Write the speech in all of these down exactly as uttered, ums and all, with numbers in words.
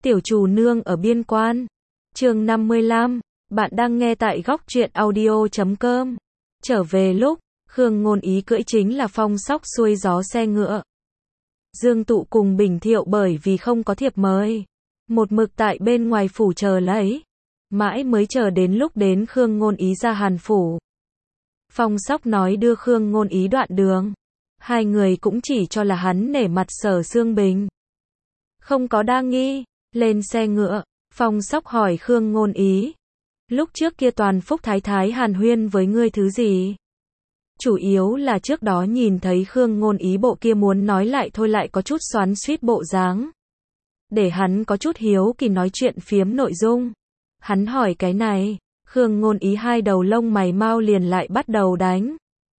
Tiểu Trù Nương ở biên quan. Chương năm mươi lăm. Bạn đang nghe tại góc truyện audio chấm com. Trở về lúc, Khương Ngôn Ý cưỡi chính là phong sóc xuôi gió xe ngựa. Dương Tụ cùng Bình Thiệu bởi vì không có thiệp mời, một mực tại bên ngoài phủ chờ lấy. Mãi mới chờ đến lúc đến Khương Ngôn Ý ra Hàn phủ. Phong sóc nói đưa Khương Ngôn Ý đoạn đường. Hai người cũng chỉ cho là hắn nể mặt Sở Xương Bình. Không có đa nghi, lên xe ngựa, Phong sóc hỏi Khương Ngôn Ý. Lúc trước kia Toàn Phúc Thái Thái hàn huyên với ngươi thứ gì? Chủ yếu là trước đó nhìn thấy Khương Ngôn Ý bộ kia muốn nói lại thôi lại có chút xoắn xuýt bộ dáng. Để hắn có chút hiếu kỳ nói chuyện phiếm nội dung. Hắn hỏi cái này, Khương Ngôn Ý hai đầu lông mày mau liền lại bắt đầu đánh.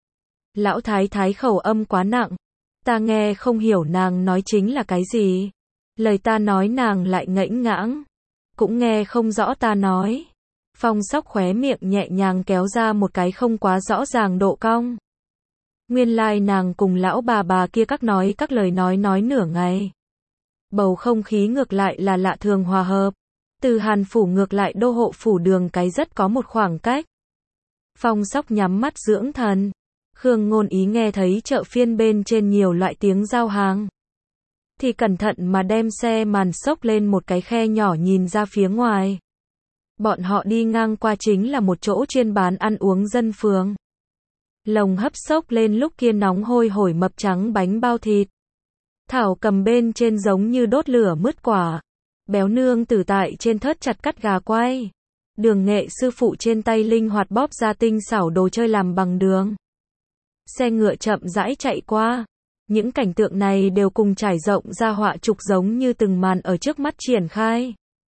Lão Thái Thái khẩu âm quá nặng, ta nghe không hiểu nàng nói chính là cái gì. Lời ta nói nàng lại ngẫnh ngãng, cũng nghe không rõ ta nói. Phong sóc khóe miệng nhẹ nhàng kéo ra một cái không quá rõ ràng độ cong. Nguyên lai nàng cùng lão bà bà kia các nói các lời nói nói nửa ngày. Bầu không khí ngược lại là lạ thường hòa hợp. Từ Hàn phủ ngược lại đô hộ phủ đường cái rất có một khoảng cách. Phong sóc nhắm mắt dưỡng thần. Khương Ngôn Ý nghe thấy chợ phiên bên trên nhiều loại tiếng giao hàng. Thì cẩn thận mà đem xe màn xốc lên một cái khe nhỏ nhìn ra phía ngoài. Bọn họ đi ngang qua chính là một chỗ chuyên bán ăn uống dân phường. Lồng hấp xốc lên lúc kia nóng hôi hổi mập trắng bánh bao thịt. Thảo cầm bên trên giống như đốt lửa mứt quả. Béo nương tử tại trên thớt chặt cắt gà quay. Đường nghệ sư phụ trên tay linh hoạt bóp ra tinh xảo đồ chơi làm bằng đường. Xe ngựa chậm rãi chạy qua. Những cảnh tượng này đều cùng trải rộng ra họa trục giống như từng màn ở trước mắt triển khai.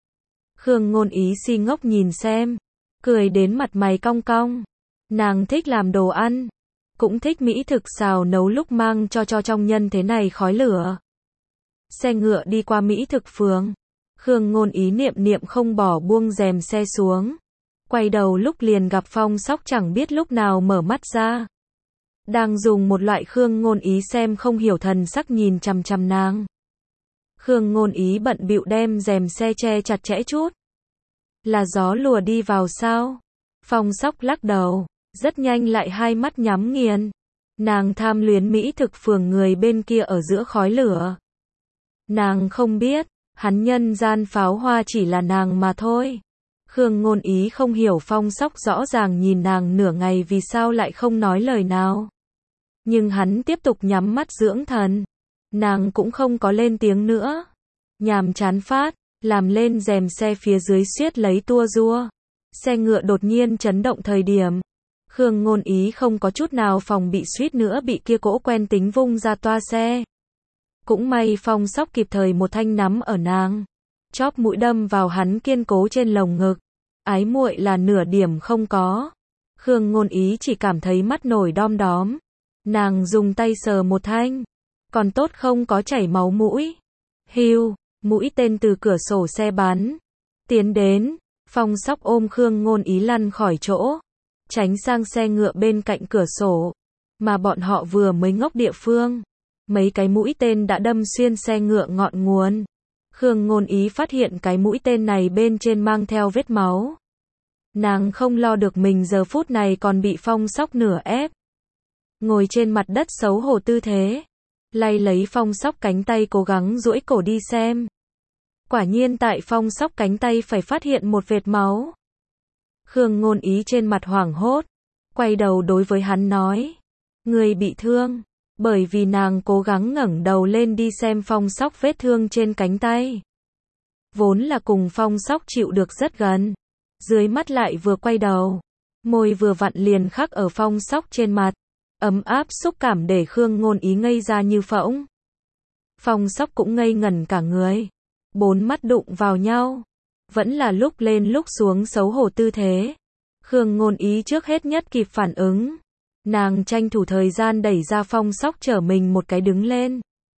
Khương Ngôn Ý si ngốc nhìn xem, cười đến mặt mày cong cong. Nàng thích làm đồ ăn, cũng thích mỹ thực xào nấu lúc mang cho cho trong nhân thế này khói lửa. Xe ngựa đi qua mỹ thực phường. Khương Ngôn Ý niệm niệm không bỏ buông rèm xe xuống. Quay đầu lúc liền gặp Phong sóc chẳng biết lúc nào mở mắt ra. Đang dùng một loại Khương Ngôn Ý xem không hiểu thần sắc nhìn chằm chằm nàng. Khương Ngôn Ý bận bịu đem rèm xe che chặt chẽ chút. Là gió lùa đi vào sao? Phong sóc lắc đầu, rất nhanh lại hai mắt nhắm nghiền. Nàng tham luyến mỹ thực phường người bên kia ở giữa khói lửa. Nàng không biết, hắn nhân gian pháo hoa chỉ là nàng mà thôi. Khương Ngôn Ý không hiểu Phong sóc rõ ràng nhìn nàng nửa ngày vì sao lại không nói lời nào. Nhưng hắn tiếp tục nhắm mắt dưỡng thần. Nàng cũng không có lên tiếng nữa. Nhàm chán phát, làm lên rèm xe phía dưới suýt lấy tua rua. Xe ngựa đột nhiên chấn động thời điểm. Khương Ngôn Ý không có chút nào phòng bị suýt nữa bị kia cỗ quen tính vung ra toa xe. Cũng may Phong sóc kịp thời một thanh nắm ở nàng. Chóp mũi đâm vào hắn kiên cố trên lồng ngực. Ái muội là nửa điểm không có. Khương Ngôn Ý chỉ cảm thấy mắt nổi đom đóm. Nàng dùng tay sờ một thanh. Còn tốt không có chảy máu mũi. Hiu, mũi tên từ cửa sổ xe bắn. Tiến đến, Phong sóc ôm Khương Ngôn Ý lăn khỏi chỗ. Tránh sang xe ngựa bên cạnh cửa sổ. Mà bọn họ vừa mới ngốc địa phương. Mấy cái mũi tên đã đâm xuyên xe ngựa ngọn nguồn. Khương Ngôn Ý phát hiện cái mũi tên này bên trên mang theo vết máu. Nàng không lo được mình giờ phút này còn bị Phong sóc nửa ép. Ngồi trên mặt đất xấu hổ tư thế. Lay lấy Phong sóc cánh tay cố gắng duỗi cổ đi xem. Quả nhiên tại Phong sóc cánh tay phải phát hiện một vệt máu. Khương Ngôn Ý trên mặt hoảng hốt. Quay đầu đối với hắn nói. Người bị thương. Bởi vì nàng cố gắng ngẩng đầu lên đi xem Phong sóc vết thương trên cánh tay. Vốn là cùng Phong sóc chịu được rất gần. Dưới mắt lại vừa quay đầu. Môi vừa vặn liền khắc ở Phong sóc trên mặt. Ấm áp xúc cảm để Khương Ngôn Ý ngây ra như phỗng. Phong sóc cũng ngây ngẩn cả người. Bốn mắt đụng vào nhau. Vẫn là lúc lên lúc xuống xấu hổ tư thế. Khương Ngôn Ý trước hết nhất kịp phản ứng. Nàng tranh thủ thời gian đẩy ra Phong sóc trở mình một cái đứng lên.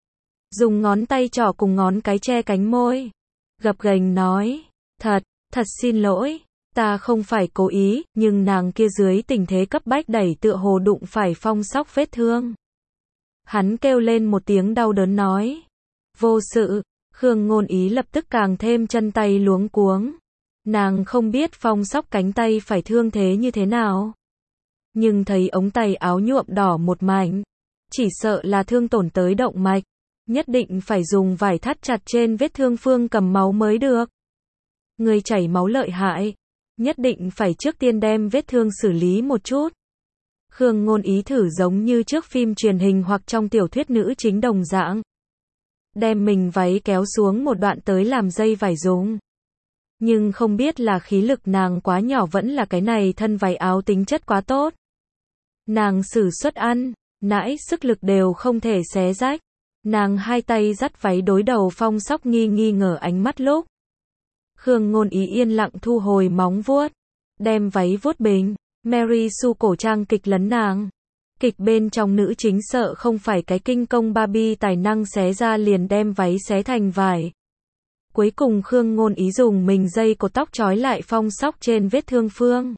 Dùng ngón tay trỏ cùng ngón cái che cánh môi. Gập ghềnh nói. Thật, thật xin lỗi. Ta không phải cố ý, nhưng nàng kia dưới tình thế cấp bách đẩy tựa hồ đụng phải Phong sóc vết thương. Hắn kêu lên một tiếng đau đớn nói. Vô sự. Khương Ngôn Ý lập tức càng thêm chân tay luống cuống. Nàng không biết Phong Sóc cánh tay phải thương thế như thế nào. Nhưng thấy ống tay áo nhuộm đỏ một mảnh. Chỉ sợ là thương tổn tới động mạch. Nhất định phải dùng vải thắt chặt trên vết thương phương cầm máu mới được. Người chảy máu lợi hại. Nhất định phải trước tiên đem vết thương xử lý một chút. Khương Ngôn Ý thử giống như trước phim truyền hình hoặc trong tiểu thuyết nữ chính đồng dạng. Đem mình váy kéo xuống một đoạn tới làm dây vải dùng. Nhưng không biết là khí lực nàng quá nhỏ vẫn là cái này thân váy áo tính chất quá tốt. Nàng sử xuất ăn, nãi sức lực đều không thể xé rách. Nàng hai tay dắt váy đối đầu Phong Sóc nghi nghi ngờ ánh mắt lúc. Khương Ngôn Ý yên lặng thu hồi móng vuốt. Đem váy vuốt bình. Mary Sue cổ trang kịch lấn nàng. Kịch bên trong nữ chính sợ không phải cái kinh công Barbie tài năng xé ra liền đem váy xé thành vải. Cuối cùng Khương Ngôn Ý dùng mình dây cột tóc trói lại Phong Sóc trên vết thương phương.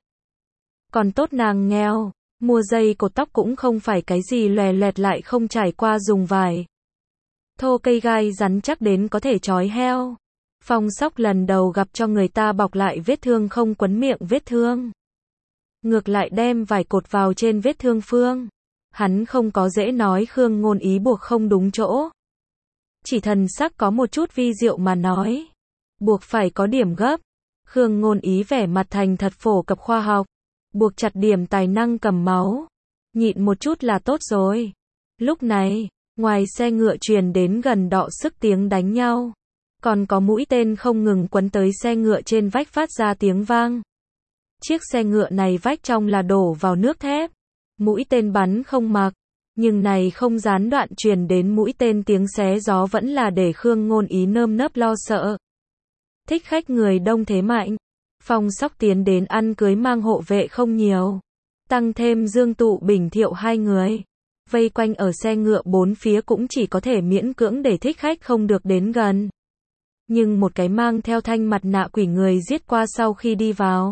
Còn tốt nàng nghèo, mua dây cột tóc cũng không phải cái gì lòe loẹt lại không trải qua dùng vải. Thô cây gai rắn chắc đến có thể trói heo. Phong Sóc lần đầu gặp cho người ta bọc lại vết thương không quấn miệng vết thương. Ngược lại đem vải cột vào trên vết thương phương. Hắn không có dễ nói Khương Ngôn Ý buộc không đúng chỗ. Chỉ thần sắc có một chút vi diệu mà nói. Buộc phải có điểm gấp. Khương Ngôn Ý vẻ mặt thành thật phổ cập khoa học. Buộc chặt điểm tài năng cầm máu. Nhịn một chút là tốt rồi. Lúc này, ngoài xe ngựa truyền đến gần đọ sức tiếng đánh nhau. Còn có mũi tên không ngừng quấn tới xe ngựa trên vách phát ra tiếng vang. Chiếc xe ngựa này vách trong là đổ vào nước thép. Mũi tên bắn không mặc. Nhưng này không gián đoạn truyền đến mũi tên tiếng xé gió vẫn là để Khương Ngôn Ý nơm nớp lo sợ. Thích khách người đông thế mạnh. Phong Sóc tiến đến ăn cưới mang hộ vệ không nhiều. Tăng thêm Dương Tụ Bình Thiệu hai người. Vây quanh ở xe ngựa bốn phía cũng chỉ có thể miễn cưỡng để thích khách không được đến gần. Nhưng một cái mang theo thanh mặt nạ quỷ người giết qua sau khi đi vào.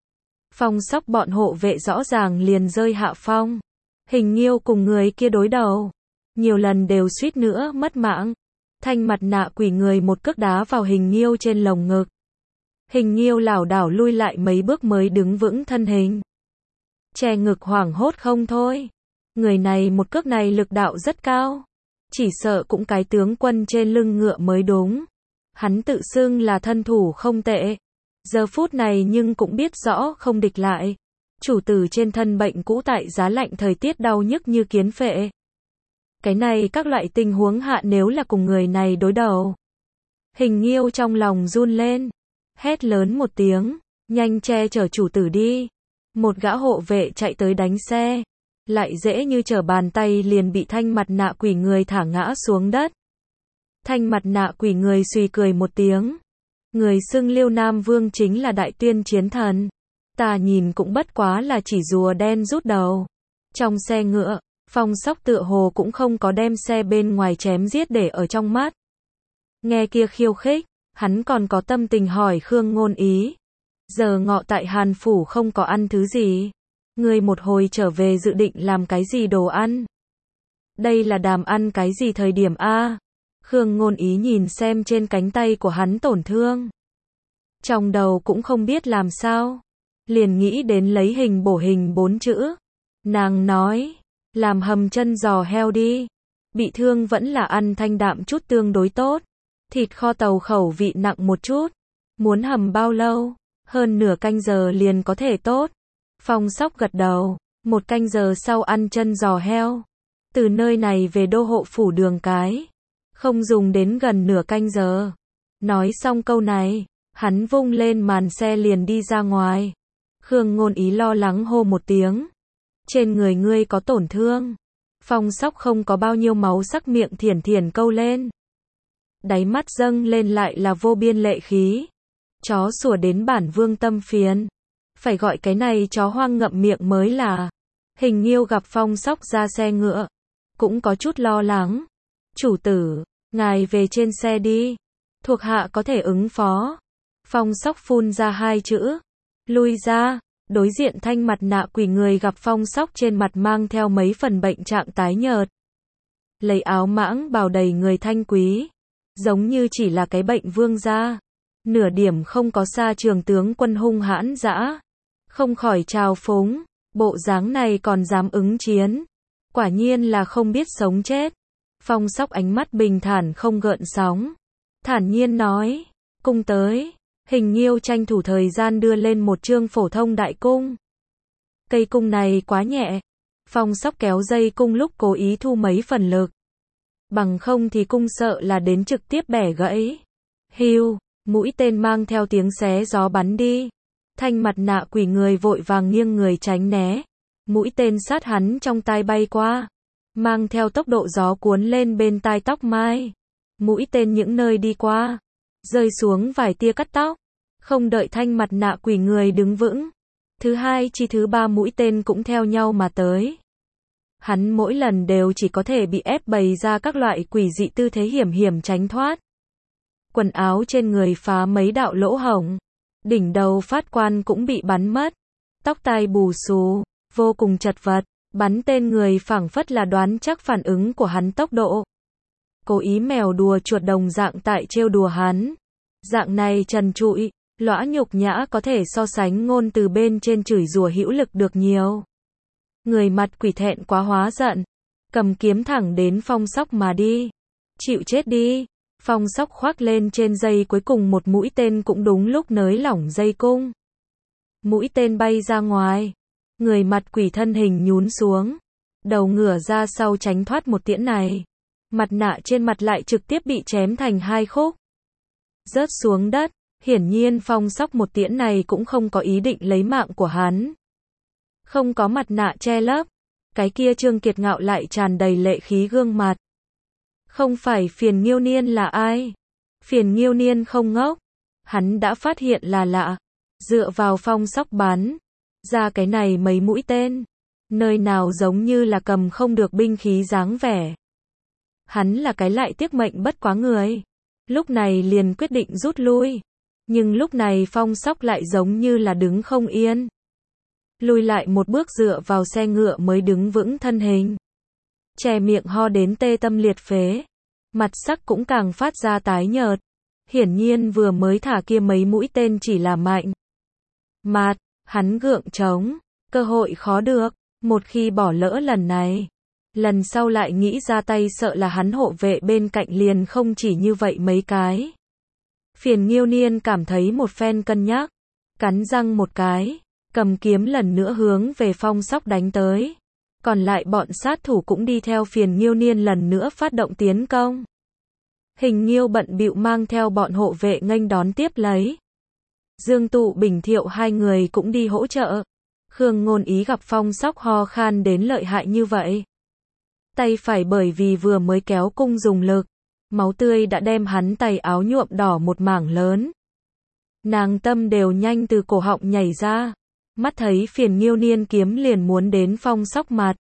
Phong Sóc bọn hộ vệ rõ ràng liền rơi hạ phong. Hình Nghiêu cùng người kia đối đầu. Nhiều lần đều suýt nữa mất mạng. Thanh mặt nạ quỷ người một cước đá vào Hình Nghiêu trên lồng ngực. Hình Nghiêu lảo đảo lui lại mấy bước mới đứng vững thân hình. Che ngực hoảng hốt không thôi. Người này một cước này lực đạo rất cao. Chỉ sợ cũng cái tướng quân trên lưng ngựa mới đúng. Hắn tự xưng là thân thủ không tệ. Giờ phút này nhưng cũng biết rõ không địch lại. Chủ tử trên thân bệnh cũ tại giá lạnh thời tiết đau nhức như kiến phệ. Cái này các loại tình huống hạ nếu là cùng người này đối đầu. Hình Nghiêu trong lòng run lên. Hét lớn một tiếng. Nhanh che chở chủ tử đi. Một gã hộ vệ chạy tới đánh xe. Lại dễ như trở bàn tay liền bị thanh mặt nạ quỷ người thả ngã xuống đất. Thanh mặt nạ quỷ người suy cười một tiếng. Người xưng Liêu Nam Vương chính là đại tuyên chiến thần. Ta nhìn cũng bất quá là chỉ rùa đen rút đầu. Trong xe ngựa, Phong Sóc tựa hồ cũng không có đem xe bên ngoài chém giết để ở trong mắt. Nghe kia khiêu khích, hắn còn có tâm tình hỏi Khương Ngôn Ý. Giờ ngọ tại Hàn Phủ không có ăn thứ gì. Người một hồi trở về dự định làm cái gì đồ ăn? Đây là đàm ăn cái gì thời điểm a? Khương Ngôn Ý nhìn xem trên cánh tay của hắn tổn thương. Trong đầu cũng không biết làm sao. Liền nghĩ đến lấy hình bổ hình bốn chữ. Nàng nói, làm hầm chân giò heo đi. Bị thương vẫn là ăn thanh đạm chút tương đối tốt. Thịt kho tàu khẩu vị nặng một chút. Muốn hầm bao lâu? Hơn nửa canh giờ liền có thể tốt. Phong Sóc gật đầu. Một canh giờ sau ăn chân giò heo. Từ nơi này về đô hộ phủ Đường Cái. Không dùng đến gần nửa canh giờ. Nói xong câu này, hắn vung lên màn xe liền đi ra ngoài. Khương Ngôn Ý lo lắng hô một tiếng. Trên người ngươi có tổn thương. Phong Sóc không có bao nhiêu máu sắc miệng thiển thiển câu lên. Đáy mắt dâng lên lại là vô biên lệ khí. Chó sủa đến bản vương tâm phiền. Phải gọi cái này chó hoang ngậm miệng mới là. Hình Nghiêu gặp Phong Sóc ra xe ngựa. Cũng có chút lo lắng. Chủ tử, ngài về trên xe đi. Thuộc hạ có thể ứng phó. Phong Sóc phun ra hai chữ. Lui ra. Đối diện thanh mặt nạ quỷ người gặp Phong Sóc trên mặt mang theo mấy phần bệnh trạng tái nhợt. Lấy áo mãng bào đầy người thanh quý. giống như chỉ là cái bệnh vương gia. Nửa điểm không có xa trường tướng quân hung hãn dã. Không khỏi trào phúng, bộ dáng này còn dám ứng chiến. Quả nhiên là không biết sống chết. Phong Sóc ánh mắt bình thản không gợn sóng. Thản nhiên nói, cung tới. Hình Nhiêu tranh thủ thời gian đưa lên một chương phổ thông đại cung. Cây cung này quá nhẹ. Phong Sóc kéo dây cung lúc cố ý thu mấy phần lực. Bằng không thì cung sợ là đến trực tiếp bẻ gãy. Hiu, mũi tên mang theo tiếng xé gió bắn đi. Thanh mặt nạ quỷ người vội vàng nghiêng người tránh né. Mũi tên sát hắn trong tai bay qua. Mang theo tốc độ gió cuốn lên bên tai tóc mai. Mũi tên những nơi đi qua. Rơi xuống vài tia cắt tóc. Không đợi thanh mặt nạ quỷ người đứng vững. Thứ hai chi thứ ba mũi tên cũng theo nhau mà tới. Hắn mỗi lần đều chỉ có thể bị ép bày ra các loại quỷ dị tư thế hiểm hiểm tránh thoát. Quần áo trên người phá mấy đạo lỗ hổng. Đỉnh đầu phát quan cũng bị bắn mất. Tóc tai bù xù, vô cùng chật vật. Bắn tên người phảng phất là đoán chắc phản ứng của hắn tốc độ. Cố ý mèo đùa chuột đồng dạng tại trêu đùa hắn. Dạng này trần trụi, lõa nhục nhã có thể so sánh ngôn từ bên trên chửi rủa hữu lực được nhiều. Người mặt quỷ thẹn quá hóa giận. Cầm kiếm thẳng đến Phong Sóc mà đi. Chịu chết đi. Phong Sóc khoác lên trên dây cuối cùng một mũi tên cũng đúng lúc nới lỏng dây cung. Mũi tên bay ra ngoài. Người mặt quỷ thân hình nhún xuống. Đầu ngửa ra sau tránh thoát một tiễn này. Mặt nạ trên mặt lại trực tiếp bị chém thành hai khúc. Rớt xuống đất. Hiển nhiên Phong Sóc một tiễn này cũng không có ý định lấy mạng của hắn. Không có mặt nạ che lấp. Cái kia Trương Kiệt Ngạo lại tràn đầy lệ khí gương mặt. Không phải Phiền Nghiêu Niên là ai? Phiền Nghiêu Niên không ngốc. Hắn đã phát hiện là lạ. Dựa vào Phong Sóc bắn ra cái này mấy mũi tên. Nơi nào giống như là cầm không được binh khí dáng vẻ. Hắn là cái lại tiếc mệnh bất quá người. Lúc này liền quyết định rút lui. Nhưng lúc này Phong Sóc lại giống như là đứng không yên. Lùi lại một bước dựa vào xe ngựa mới đứng vững thân hình. Che miệng ho đến tê tâm liệt phế. Mặt sắc cũng càng phát ra tái nhợt. Hiển nhiên vừa mới thả kia mấy mũi tên chỉ là mạnh. Mạt, hắn gượng chống. Cơ hội khó được. Một khi bỏ lỡ lần này. Lần sau lại nghĩ ra tay sợ là hắn hộ vệ bên cạnh liền không chỉ như vậy mấy cái. Phiền Nghiêu Niên cảm thấy một phen cân nhắc. Cắn răng một cái. Cầm kiếm lần nữa hướng về Phong Sóc đánh tới. Còn lại bọn sát thủ cũng đi theo Phiền Nghiêu Niên lần nữa phát động tiến công. Hình Nhiêu bận bịu mang theo bọn hộ vệ nghênh đón tiếp lấy. Dương Tụ Bình Thiệu hai người cũng đi hỗ trợ. Khương Ngôn Ý gặp Phong Sóc ho khan đến lợi hại như vậy. Tay phải bởi vì vừa mới kéo cung dùng lực. Máu tươi đã đem hắn tay áo nhuộm đỏ một mảng lớn. Nàng tâm đều nhanh từ cổ họng nhảy ra. Mắt thấy Phiền Nghiêu Niên kiếm liền muốn đến Phong Sóc mặt.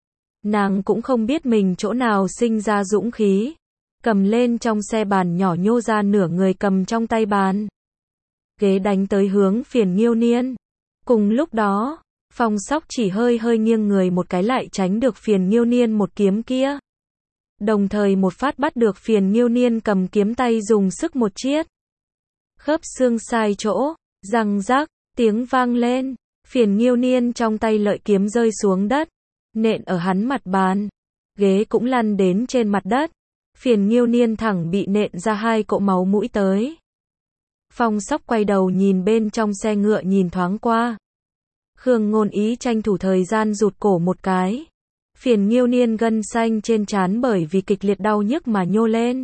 Nàng cũng không biết mình chỗ nào sinh ra dũng khí. Cầm lên trong xe bàn nhỏ nhô ra nửa người cầm trong tay bàn. Ghế đánh tới hướng Phiền Nghiêu Niên. Cùng lúc đó, Phong Sóc chỉ hơi hơi nghiêng người một cái lại tránh được Phiền Nghiêu Niên một kiếm kia. Đồng thời một phát bắt được Phiền Nghiêu Niên cầm kiếm tay dùng sức một chiết. Khớp xương sai chỗ, răng rắc, tiếng vang lên. Phiền Nghiêu Niên trong tay lợi kiếm rơi xuống đất. Nện ở hắn mặt bàn. Ghế cũng lăn đến trên mặt đất. Phiền Nghiêu Niên thẳng bị nện ra hai cỗ máu mũi tới. Phong Sóc quay đầu nhìn bên trong xe ngựa nhìn thoáng qua. Khương Ngôn Ý tranh thủ thời gian rụt cổ một cái. Phiền Nghiêu Niên gân xanh trên trán bởi vì kịch liệt đau nhức mà nhô lên.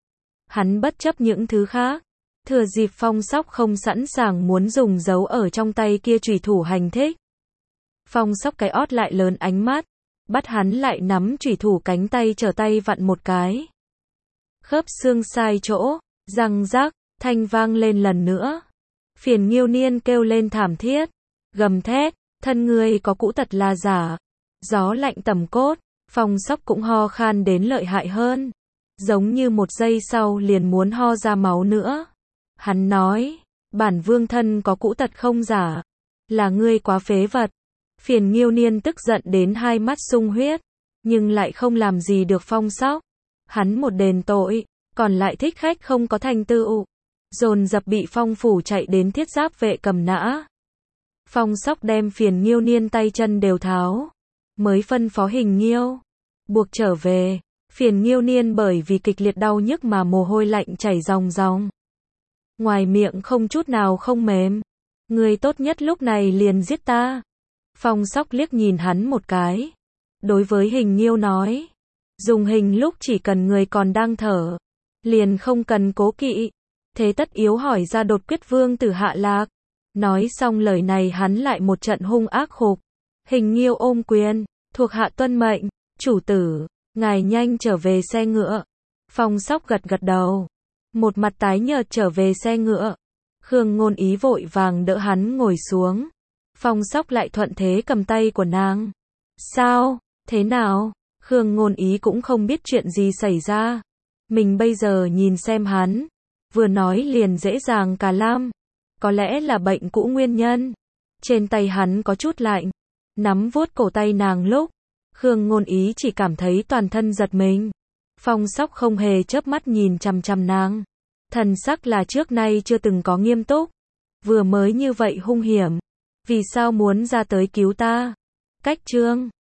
Hắn bất chấp những thứ khác. Thừa dịp Phong Sóc không sẵn sàng muốn dùng dấu ở trong tay kia chủy thủ hành thích. Phong Sóc cái ót lại lớn ánh mắt. Bắt hắn lại nắm chủy thủ cánh tay trở tay vặn một cái. Khớp xương sai chỗ, răng rắc, thanh vang lên lần nữa. Phiền Nghiêu Niên kêu lên thảm thiết. Gầm thét, thân ngươi có cũ tật là giả. Gió lạnh tầm cốt, Phong Sóc cũng ho khan đến lợi hại hơn. Giống như một giây sau liền muốn ho ra máu nữa. Hắn nói, bản vương thân có cũ tật không giả. Là ngươi quá phế vật. Phiền Nghiêu Niên tức giận đến hai mắt sung huyết. Nhưng lại không làm gì được Phong Sóc. Hắn một đền tội, còn lại thích khách không có thành tựu, dồn dập bị Phong phủ chạy đến thiết giáp vệ cầm nã. Phong Sóc đem Phiền Nghiêu Niên tay chân đều tháo, mới phân phó Hình Nghiêu buộc trở về. Phiền Nghiêu Niên bởi vì kịch liệt đau nhức mà mồ hôi lạnh chảy ròng ròng, ngoài miệng không chút nào không mềm. Người tốt nhất lúc này liền giết ta. Phong Sóc liếc nhìn hắn một cái, đối với Hình Nghiêu nói, dùng hình lúc chỉ cần người còn đang thở, liền không cần cố kỵ, thế tất yếu hỏi ra đột quyết vương tử hạ lạc. Nói xong lời này hắn lại một trận hung ác khục. Hình Nghiêu ôm quyền, thuộc hạ tuân mệnh, chủ tử, ngài nhanh trở về xe ngựa. Phong Sóc gật gật đầu, một mặt tái nhợt trở về xe ngựa. Khương Ngôn Ý vội vàng đỡ hắn ngồi xuống. Phong Sóc lại thuận thế cầm tay của nàng. Sao, thế nào? Khương Ngôn Ý cũng không biết chuyện gì xảy ra. Mình bây giờ nhìn xem hắn, vừa nói liền dễ dàng cả lam. Có lẽ là bệnh cũ nguyên nhân. Trên tay hắn có chút lạnh, nắm vuốt cổ tay nàng lúc, Khương Ngôn Ý chỉ cảm thấy toàn thân giật mình. Phong Sóc không hề chớp mắt nhìn chằm chằm nàng, thần sắc là trước nay chưa từng có nghiêm túc. Vừa mới như vậy hung hiểm, vì sao muốn ra tới cứu ta? Cách chương